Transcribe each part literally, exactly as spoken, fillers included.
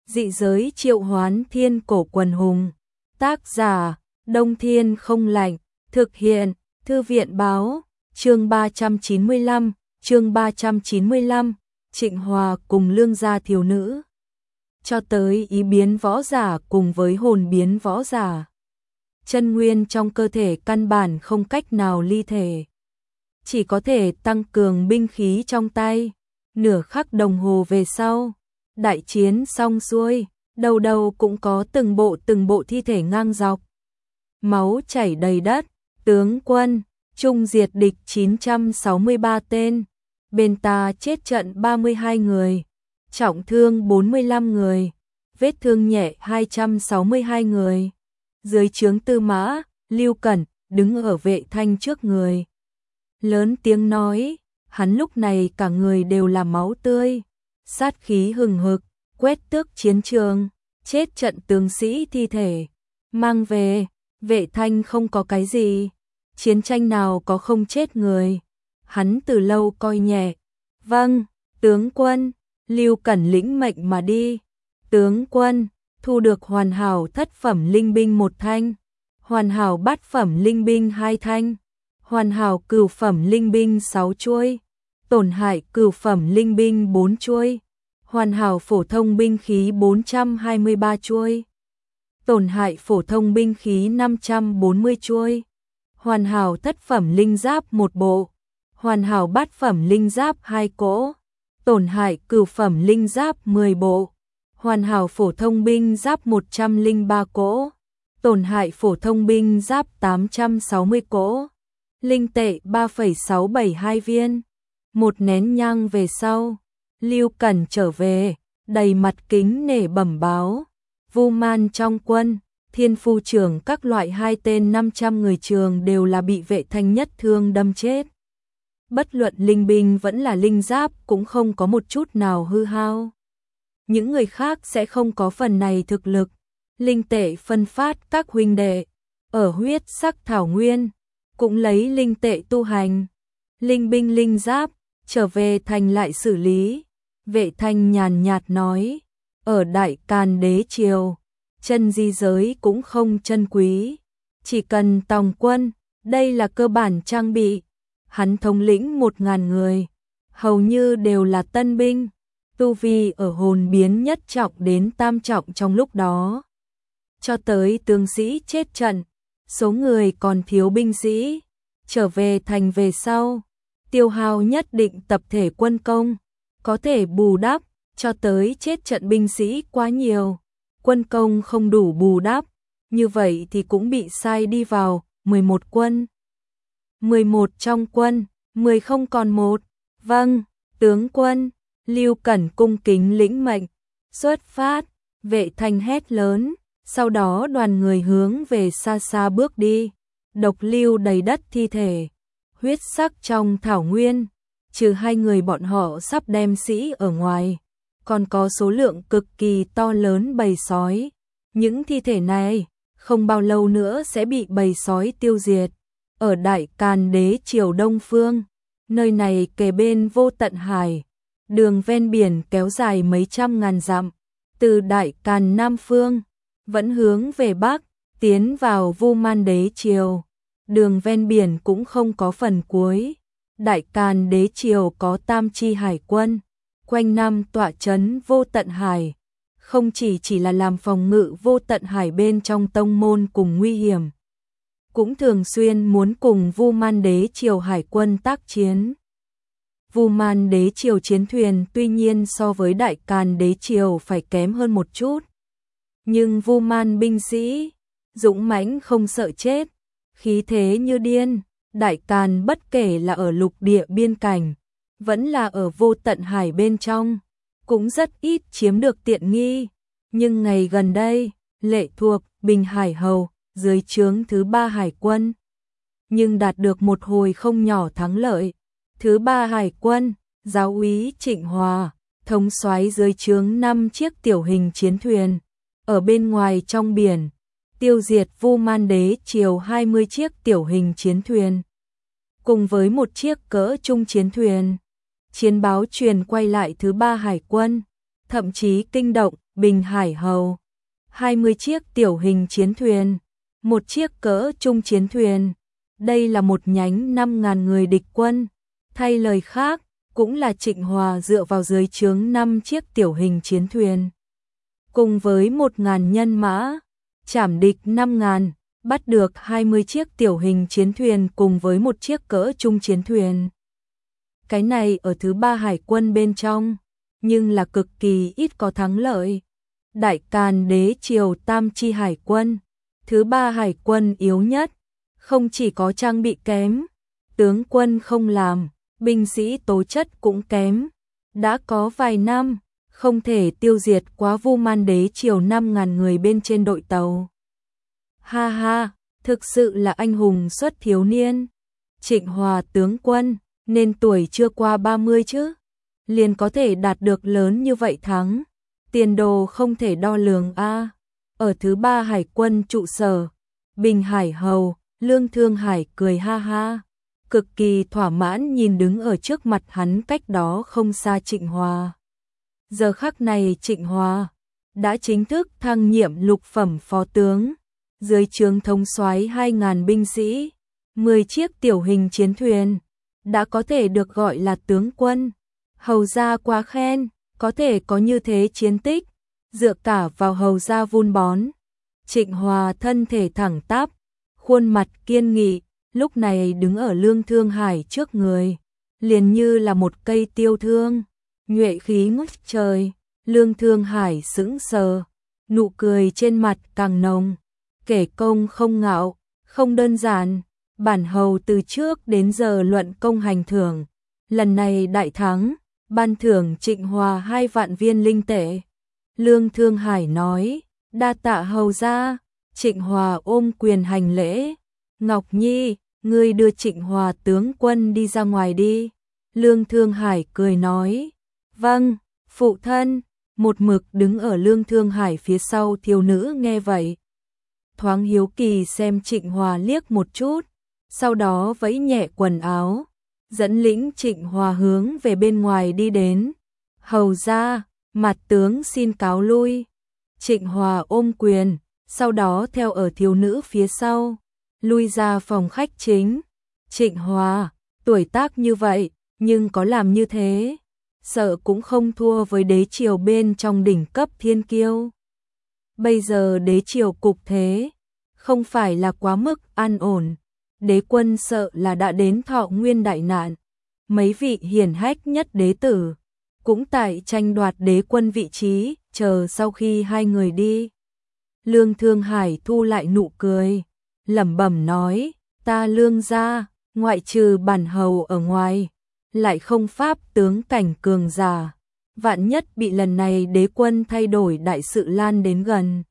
Dị giới triệu hoán thiên cổ quần hùng. Tác giả, Đông Thiên không lạnh. Thực hiện, Thư viện báo. Chương ba trăm chín mươi lăm, chương ba trăm chín mươi lăm, Trịnh Hòa cùng Lương gia thiếu nữ. Cho tới ý biến võ giả cùng với hồn biến võ giả. Chân nguyên trong cơ thể căn bản không cách nào ly thể. Chỉ có thể tăng cường binh khí trong tay. Nửa khắc đồng hồ về sau, đại chiến xong xuôi, đầu đầu cũng có từng bộ từng bộ thi thể ngang dọc. Máu chảy đầy đất, tướng quân, trung diệt địch chín trăm sáu mươi ba tên, bên ta chết trận ba mươi hai người, trọng thương bốn mươi lăm người, vết thương nhẹ hai trăm sáu mươi hai người. Dưới trướng Tư Mã, Lưu Cẩn đứng ở Vệ Thanh trước người. Lớn tiếng nói, hắn lúc này cả người đều là máu tươi, sát khí hừng hực, quét tước chiến trường, chết trận tướng sĩ thi thể, mang về. Vệ Thanh không có cái gì, chiến tranh nào có không chết người, hắn từ lâu coi nhẹ. Vâng, tướng quân. Lưu Cẩn lĩnh mệnh mà đi. Tướng quân, thu được hoàn hảo thất phẩm linh binh một thanh, hoàn hảo bát phẩm linh binh hai thanh, hoàn hảo cửu phẩm linh binh sáu chuôi, tổn hại cửu phẩm linh binh bốn chuôi, hoàn hảo phổ thông binh khí bốn trăm hai mươi ba chuôi, tổn hại phổ thông binh khí năm trăm bốn mươi chuôi, hoàn hảo thất phẩm linh giáp một bộ, hoàn hảo bát phẩm linh giáp hai cỗ, tổn hại cửu phẩm linh giáp mười bộ, hoàn hảo phổ thông binh giáp một trăm lẻ ba cỗ, tổn hại phổ thông binh giáp tám trăm sáu mươi cỗ, linh tệ ba phẩy sáu bảy hai viên. Một nén nhang về sau, Lưu Cẩn trở về, đầy mặt kính nể bẩm báo, Vu Man trong quân, Thiên Phu trưởng các loại hai tên năm trăm người trường đều là bị Vệ Thanh nhất thương đâm chết. Bất luận linh binh vẫn là linh giáp cũng không có một chút nào hư hao. Những người khác sẽ không có phần này thực lực. Linh tệ phân phát các huynh đệ ở huyết sắc thảo nguyên, cũng lấy linh tệ tu hành. Linh binh linh giáp trở về thành lại xử lý. Vệ Thanh nhàn nhạt nói, ở Đại Càn Đế triều, chân di giới cũng không chân quý, chỉ cần tòng quân, đây là cơ bản trang bị. Hắn thống lĩnh một ngàn người, hầu như đều là tân binh, tu vi ở hồn biến nhất trọng đến tam trọng trong lúc đó. Cho tới tướng sĩ chết trận, số người còn thiếu binh sĩ, trở về thành về sau, tiêu hao nhất định tập thể quân công, có thể bù đắp. Cho tới chết trận binh sĩ quá nhiều, quân công không đủ bù đắp, như vậy thì cũng bị sai đi vào mười một quân. mười một trong quân, mười không còn một. Vâng, tướng quân. Lưu Cẩn cung kính lĩnh mệnh, xuất phát. Vệ Thanh hét lớn, sau đó đoàn người hướng về xa xa bước đi. Độc lưu đầy đất thi thể, huyết sắc trong thảo nguyên, trừ hai người bọn họ sắp đem sĩ ở ngoài, còn có số lượng cực kỳ to lớn bầy sói. Những thi thể này không bao lâu nữa sẽ bị bầy sói tiêu diệt. Ở Đại Càn Đế triều Đông Phương, nơi này kề bên vô tận hải, đường ven biển kéo dài mấy trăm ngàn dặm, từ Đại Càn Nam Phương vẫn hướng về Bắc, tiến vào Vu Man Đế triều. Đường ven biển cũng không có phần cuối. Đại Càn Đế triều có tam chi hải quân, quanh năm tọa trấn vô tận hải, không chỉ chỉ là làm phòng ngự vô tận hải bên trong tông môn cùng nguy hiểm, cũng thường xuyên muốn cùng Vu Man Đế triều hải quân tác chiến. Vu Man Đế triều chiến thuyền tuy nhiên so với Đại Càn Đế triều phải kém hơn một chút, nhưng Vu Man binh sĩ dũng mãnh không sợ chết, khí thế như điên. Đại Càn bất kể là ở lục địa biên cảnh, vẫn là ở vô tận hải bên trong, cũng rất ít chiếm được tiện nghi. Nhưng ngày gần đây, lệ thuộc Bình Hải Hầu dưới trướng thứ ba hải quân, nhưng đạt được một hồi không nhỏ thắng lợi. Thứ ba hải quân, giáo úy Trịnh Hòa, thống soái dưới trướng năm chiếc tiểu hình chiến thuyền, ở bên ngoài trong biển, tiêu diệt Vu Man Đế triều hai mươi chiếc tiểu hình chiến thuyền, cùng với một chiếc cỡ trung chiến thuyền. Chiến báo truyền quay lại thứ ba hải quân, thậm chí kinh động bình hải hầu, hai mươi chiếc tiểu hình chiến thuyền, một chiếc cỡ trung chiến thuyền. Đây là một nhánh năm ngàn người địch quân. Thay lời khác, cũng là Trịnh Hòa dựa vào dưới trướng năm chiếc tiểu hình chiến thuyền. Cùng với một ngàn nhân mã, trảm địch năm ngàn, bắt được hai mươi chiếc tiểu hình chiến thuyền cùng với một chiếc cỡ trung chiến thuyền. Cái này ở thứ ba hải quân bên trong, nhưng là cực kỳ ít có thắng lợi. Đại Càn đế triều tam chi hải quân, thứ ba hải quân yếu nhất, không chỉ có trang bị kém, tướng quân không làm, binh sĩ tố chất cũng kém. Đã có vài năm, không thể tiêu diệt quá Vu Man đế triều năm ngàn người bên trên đội tàu. Ha ha, thực sự là anh hùng xuất thiếu niên. Trịnh Hòa tướng quân, nên tuổi chưa qua ba mươi chứ, liền có thể đạt được lớn như vậy thắng. Tiền đồ không thể đo lường a. Ở thứ ba hải quân trụ sở, Bình Hải hầu, Lương Thương Hải cười ha ha, cực kỳ thỏa mãn nhìn đứng ở trước mặt hắn cách đó không xa Trịnh Hòa. Giờ khắc này Trịnh Hòa đã chính thức thăng nhiệm lục phẩm phó tướng, dưới trướng thống soái hai ngàn binh sĩ, mười chiếc tiểu hình chiến thuyền, đã có thể được gọi là tướng quân. Hầu gia quá khen, có thể có như thế chiến tích, dựa cả vào hầu gia vun bón. Trịnh Hòa thân thể thẳng tắp, khuôn mặt kiên nghị, lúc này đứng ở Lương Thương Hải trước người, liền như là một cây tiêu thương, nhuệ khí ngút trời. Lương Thương Hải sững sờ, nụ cười trên mặt càng nồng, kể công không ngạo, không đơn giản, bản hầu từ trước đến giờ luận công hành thưởng, lần này đại thắng, ban thưởng Trịnh Hòa hai vạn viên linh tệ. Lương Thương Hải nói, đa tạ hầu gia. Trịnh Hòa ôm quyền hành lễ, Ngọc Nhi, ngươi đưa Trịnh Hòa tướng quân đi ra ngoài đi. Lương Thương Hải cười nói, vâng, phụ thân. Một mực đứng ở Lương Thương Hải phía sau thiếu nữ nghe vậy, thoáng hiếu kỳ xem Trịnh Hòa liếc một chút, sau đó vẫy nhẹ quần áo, dẫn lĩnh Trịnh Hòa hướng về bên ngoài đi đến. Hầu gia, mặt tướng xin cáo lui. Trịnh Hòa ôm quyền, sau đó theo ở thiếu nữ phía sau, lui ra phòng khách chính. Trịnh Hòa, tuổi tác như vậy, nhưng có làm như thế, sợ cũng không thua với đế triều bên trong đỉnh cấp thiên kiêu. Bây giờ đế triều cục thế, không phải là quá mức an ổn, đế quân sợ là đã đến thọ nguyên đại nạn. Mấy vị hiển hách nhất đế tử, cũng tại tranh đoạt đế quân vị trí, chờ sau khi hai người đi. Lương Thương Hải thu lại nụ cười, lẩm bẩm nói, ta Lương gia, ngoại trừ bản hầu ở ngoài, lại không pháp tướng cảnh cường giả, vạn nhất bị lần này đế quân thay đổi đại sự lan đến gần,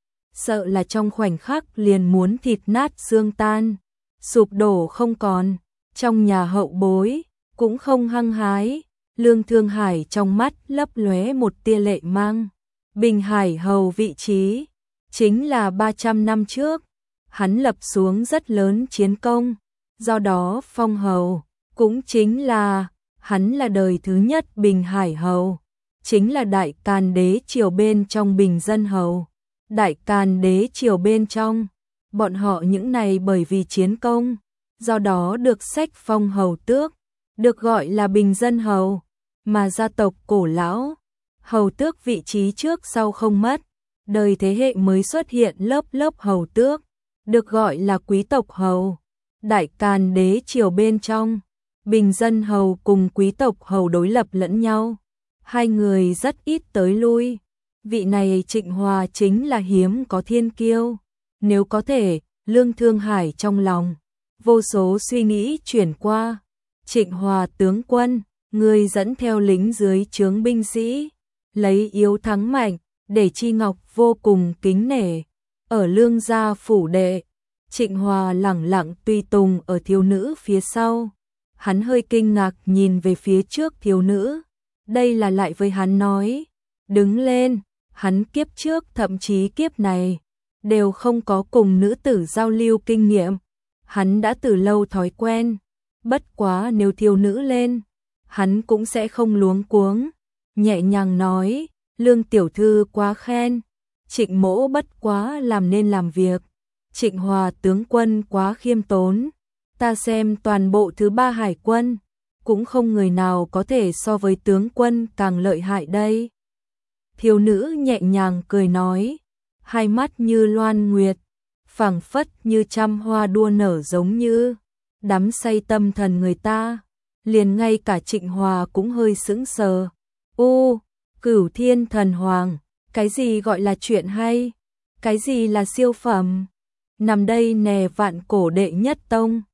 sợ là trong khoảnh khắc liền muốn thịt nát xương tan, sụp đổ không còn. Trong nhà hậu bối cũng không hăng hái. Lương Thương Hải trong mắt lấp lóe một tia lệ mang. Bình Hải hầu vị trí chính là ba trăm năm trước, hắn lập xuống rất lớn chiến công, do đó phong hầu cũng chính là hắn là đời thứ nhất Bình Hải hầu, chính là Đại Càn đế triều bên trong bình dân hầu. Đại Càn đế triều bên trong, bọn họ những này bởi vì chiến công, do đó được sách phong hầu tước, được gọi là bình dân hầu, mà gia tộc cổ lão, hầu tước vị trí trước sau không mất, đời thế hệ mới xuất hiện lớp lớp hầu tước, được gọi là quý tộc hầu. Đại Càn đế triều bên trong, bình dân hầu cùng quý tộc hầu đối lập lẫn nhau, hai người rất ít tới lui. Vị này Trịnh Hòa chính là hiếm có thiên kiêu, nếu có thể. Lương Thương Hải trong lòng vô số suy nghĩ chuyển qua. Trịnh Hòa tướng quân, người dẫn theo lính dưới trướng binh sĩ, lấy yếu thắng mạnh, để Chi Ngọc vô cùng kính nể. Ở Lương gia phủ đệ, Trịnh Hòa lẳng lặng tùy tùng ở thiếu nữ phía sau. Hắn hơi kinh ngạc nhìn về phía trước thiếu nữ, đây là lại với hắn nói, đứng lên. Hắn kiếp trước thậm chí kiếp này đều không có cùng nữ tử giao lưu kinh nghiệm, hắn đã từ lâu thói quen, bất quá nếu thiếu nữ lên, hắn cũng sẽ không luống cuống, nhẹ nhàng nói, Lương tiểu thư quá khen, Trịnh mỗ bất quá làm nên làm việc, Trịnh Hòa tướng quân quá khiêm tốn, ta xem toàn bộ thứ ba hải quân, cũng không người nào có thể so với tướng quân càng lợi hại đây. Thiếu nữ nhẹ nhàng cười nói, hai mắt như loan nguyệt, phảng phất như trăm hoa đua nở giống như đắm say tâm thần người ta, liền ngay cả Trịnh Hòa cũng hơi sững sờ. Ô, Cửu Thiên Thần Hoàng, cái gì gọi là chuyện hay? Cái gì là siêu phẩm? Nằm đây nè vạn cổ đệ nhất tông.